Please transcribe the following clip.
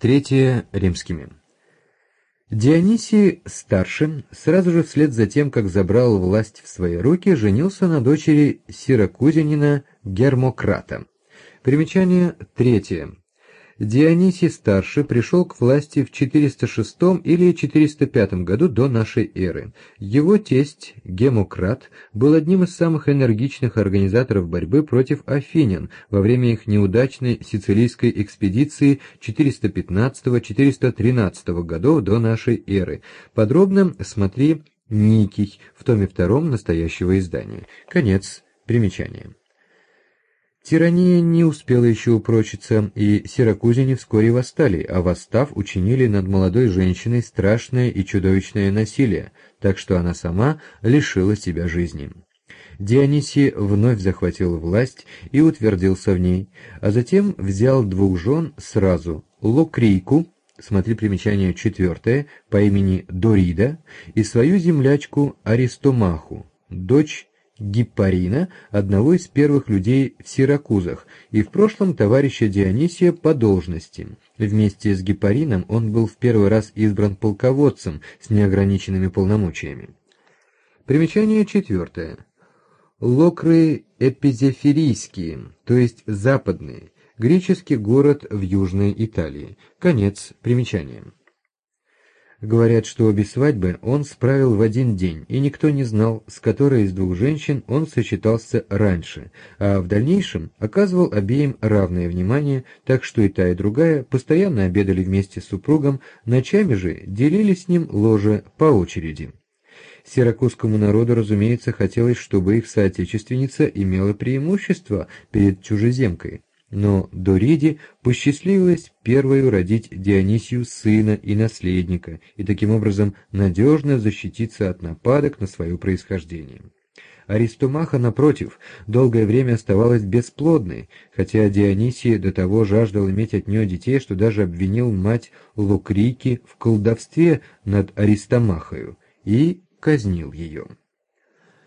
Третье римскими. Дионисий Старший, сразу же вслед за тем, как забрал власть в свои руки, женился на дочери сиракузянина Гермократа. Примечание третье. Дионисий Старший пришел к власти в 406 или 405 году до нашей эры. Его тесть Гемократ был одним из самых энергичных организаторов борьбы против афинян во время их неудачной сицилийской экспедиции 415-413 годов до нашей эры. Подробно смотри Никий в томе 2 настоящего издания. Конец примечания. Тирания не успела еще упрочиться, и сиракузяне вскоре восстали, а восстав, учинили над молодой женщиной страшное и чудовищное насилие, так что она сама лишила себя жизни. Дионисий вновь захватил власть и утвердился в ней, а затем взял двух жен сразу: Локрийку, смотри примечание 4, по имени Дорида, и свою землячку Аристомаху, дочь Гиппарина, одного из первых людей в Сиракузах, и в прошлом товарища Дионисия по должности. Вместе с Гиппарином он был в первый раз избран полководцем с неограниченными полномочиями. Примечание 4. Локры эпизефирийские, то есть западные, греческий город в Южной Италии. Конец примечания. Говорят, что обе свадьбы он справил в один день, и никто не знал, с которой из двух женщин он сочетался раньше, а в дальнейшем оказывал обеим равное внимание, так что и та, и другая постоянно обедали вместе с супругом, ночами же делили с ним ложе по очереди. Сиракузскому народу, разумеется, хотелось, чтобы их соотечественница имела преимущество перед чужеземкой. Но Дориде посчастливилось первою родить Дионисию сына и наследника, и таким образом надежно защититься от нападок на свое происхождение. Аристомаха, напротив, долгое время оставалась бесплодной, хотя Дионисий до того жаждал иметь от нее детей, что даже обвинил мать Локрийки в колдовстве над Аристомахою и казнил ее.